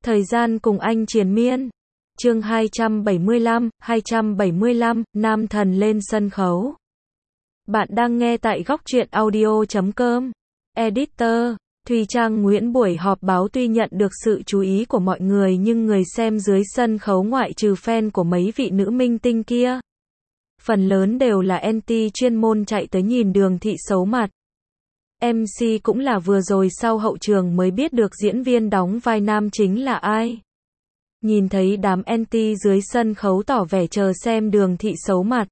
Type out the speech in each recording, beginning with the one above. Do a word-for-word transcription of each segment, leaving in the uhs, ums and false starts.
Thời gian cùng anh triền miên. Chương hai trăm bảy mươi lăm, hai trăm bảy mươi lăm, Nam Thần lên sân khấu. Bạn đang nghe tại góc truyện audio chấm com. Editor, Thùy Trang Nguyễn. Buổi họp báo tuy nhận được sự chú ý của mọi người nhưng người xem dưới sân khấu ngoại trừ fan của mấy vị nữ minh tinh kia, phần lớn đều là anti chuyên môn chạy tới nhìn Đường Thị xấu mặt. em xê cũng là vừa rồi sau hậu trường mới biết được diễn viên đóng vai nam chính là ai. Nhìn thấy đám anti dưới sân khấu tỏ vẻ chờ xem Đường Thị xấu mặt,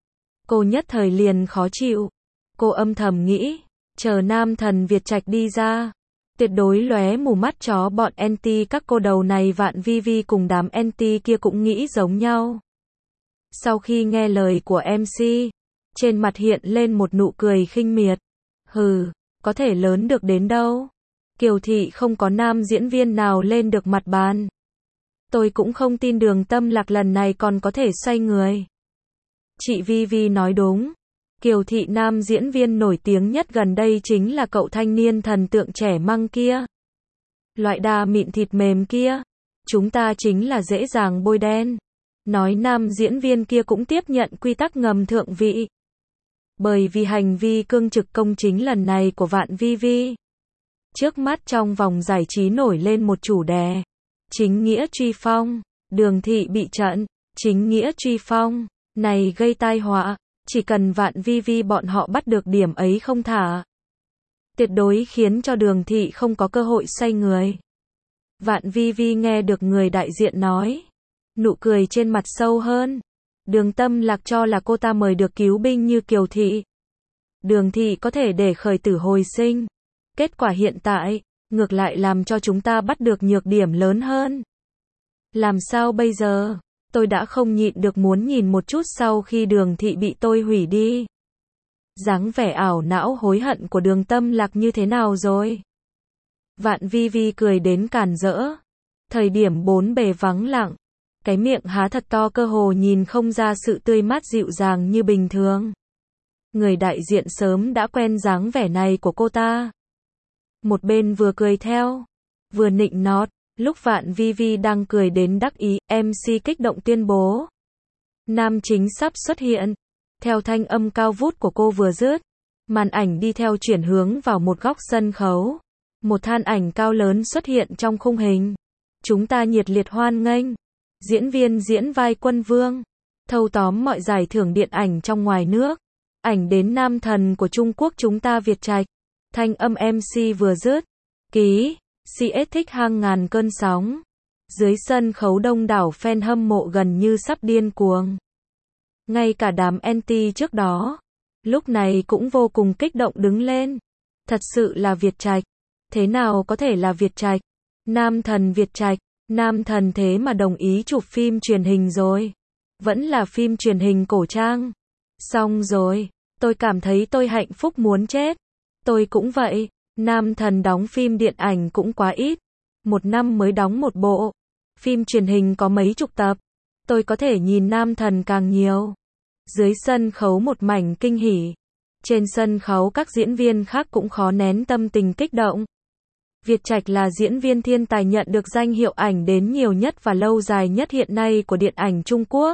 cô nhất thời liền khó chịu. Cô âm thầm nghĩ, chờ Nam Thần Việt Trạch đi ra, tuyệt đối lóe mù mắt chó bọn anti các cô đầu này. Vạn Vi Vi cùng đám anti kia cũng nghĩ giống nhau. Sau khi nghe lời của em xê, trên mặt hiện lên một nụ cười khinh miệt. Hừ, có thể lớn được đến đâu. Kiều Thị không có nam diễn viên nào lên được mặt bàn. Tôi cũng không tin Đường Tâm Lạc lần này còn có thể xoay người. Chị Vi Vi nói đúng. Kiều Thị nam diễn viên nổi tiếng nhất gần đây chính là cậu thanh niên thần tượng trẻ măng kia. Loại đà mịn thịt mềm kia. Chúng ta chính là dễ dàng bôi đen. Nói nam diễn viên kia cũng tiếp nhận quy tắc ngầm thượng vị. Bởi vì hành vi cương trực công chính lần này của Vạn Vi Vi. Trước mắt trong vòng giải trí nổi lên một chủ đề. Chính nghĩa truy phong. Đường Thị bị trận. Chính nghĩa truy phong. Này gây tai họa. Chỉ cần Vạn Vi Vi bọn họ bắt được điểm ấy không thả, tuyệt đối khiến cho Đường Thị không có cơ hội xoay người. Vạn Vi Vi nghe được người đại diện nói, nụ cười trên mặt sâu hơn. Đường Tâm Lạc cho là cô ta mời được cứu binh như Kiều Thị, Đường Thị có thể để khởi tử hồi sinh. Kết quả hiện tại, ngược lại làm cho chúng ta bắt được nhược điểm lớn hơn. Làm sao bây giờ? Tôi đã không nhịn được muốn nhìn một chút sau khi Đường Thị bị tôi hủy đi. Dáng vẻ ảo não hối hận của Đường Tâm Lạc như thế nào rồi? Vạn Vi Vi cười đến càn rỡ. Thời điểm bốn bề vắng lặng, cái miệng há thật to cơ hồ nhìn không ra sự tươi mát dịu dàng như bình thường. Người đại diện sớm đã quen dáng vẻ này của cô ta. Một bên vừa cười theo, vừa nịnh nót. Lúc Vạn Vi Vi đang cười đến đắc ý, em xê kích động tuyên bố. Nam chính sắp xuất hiện. Theo thanh âm cao vút của cô vừa dứt, màn ảnh đi theo chuyển hướng vào một góc sân khấu. Một than ảnh cao lớn xuất hiện trong khung hình. Chúng ta nhiệt liệt hoan nghênh. Diễn viên diễn vai Quân Vương. Thâu tóm mọi giải thưởng điện ảnh trong ngoài nước. Ảnh đến Nam Thần của Trung Quốc chúng ta Việt Trạch. Thanh âm em xê vừa dứt. Ký. xê ét thích hàng ngàn cơn sóng. Dưới sân khấu đông đảo fan hâm mộ gần như sắp điên cuồng. Ngay cả đám anti trước đó, lúc này cũng vô cùng kích động đứng lên. Thật sự là Việt Trạch. Thế nào có thể là Việt Trạch? Nam Thần Việt Trạch. Nam Thần thế mà đồng ý chụp phim truyền hình rồi. Vẫn là phim truyền hình cổ trang. Xong rồi. Tôi cảm thấy tôi hạnh phúc muốn chết. Tôi cũng vậy. Nam Thần đóng phim điện ảnh cũng quá ít. Một năm mới đóng một bộ. Phim truyền hình có mấy chục tập. Tôi có thể nhìn Nam Thần càng nhiều. Dưới sân khấu một mảnh kinh hỉ. Trên sân khấu các diễn viên khác cũng khó nén tâm tình kích động. Việt Trạch là diễn viên thiên tài nhận được danh hiệu ảnh đến nhiều nhất và lâu dài nhất hiện nay của điện ảnh Trung Quốc.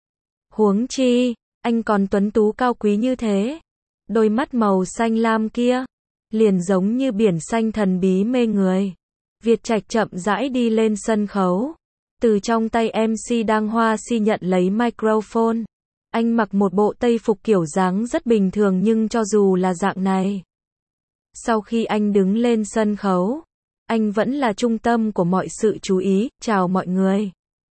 Huống chi, anh còn tuấn tú cao quý như thế. Đôi mắt màu xanh lam kia, liền giống như biển xanh thần bí mê người. Việt Trạch chậm rãi đi lên sân khấu. Từ trong tay em xê đang hoa si nhận lấy microphone. Anh mặc một bộ tây phục kiểu dáng rất bình thường nhưng cho dù là dạng này, sau khi anh đứng lên sân khấu, anh vẫn là trung tâm của mọi sự chú ý. Chào mọi người.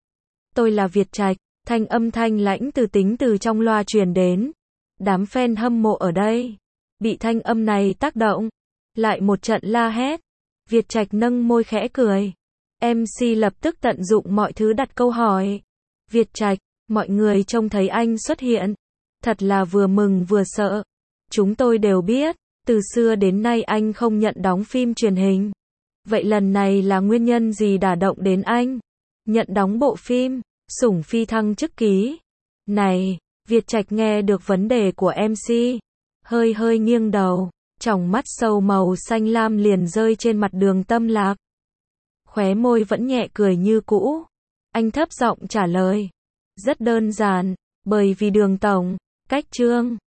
Tôi là Việt Trạch. Thanh âm thanh lãnh từ tính từ trong loa truyền đến. Đám fan hâm mộ ở đây bị thanh âm này tác động, lại một trận la hét. Việt Trạch nâng môi khẽ cười. em xê lập tức tận dụng mọi thứ đặt câu hỏi. Việt Trạch, mọi người trông thấy anh xuất hiện, thật là vừa mừng vừa sợ. Chúng tôi đều biết, từ xưa đến nay anh không nhận đóng phim truyền hình. Vậy lần này là nguyên nhân gì đả động đến anh? Nhận đóng bộ phim Sủng Phi thăng chức ký. Này, Việt Trạch nghe được vấn đề của em xê, hơi hơi nghiêng đầu, tròng mắt sâu màu xanh lam liền rơi trên mặt Đường Tâm Lạc. Khóe môi vẫn nhẹ cười như cũ. Anh thấp giọng trả lời. Rất đơn giản, bởi vì Đường tổng, cách Trương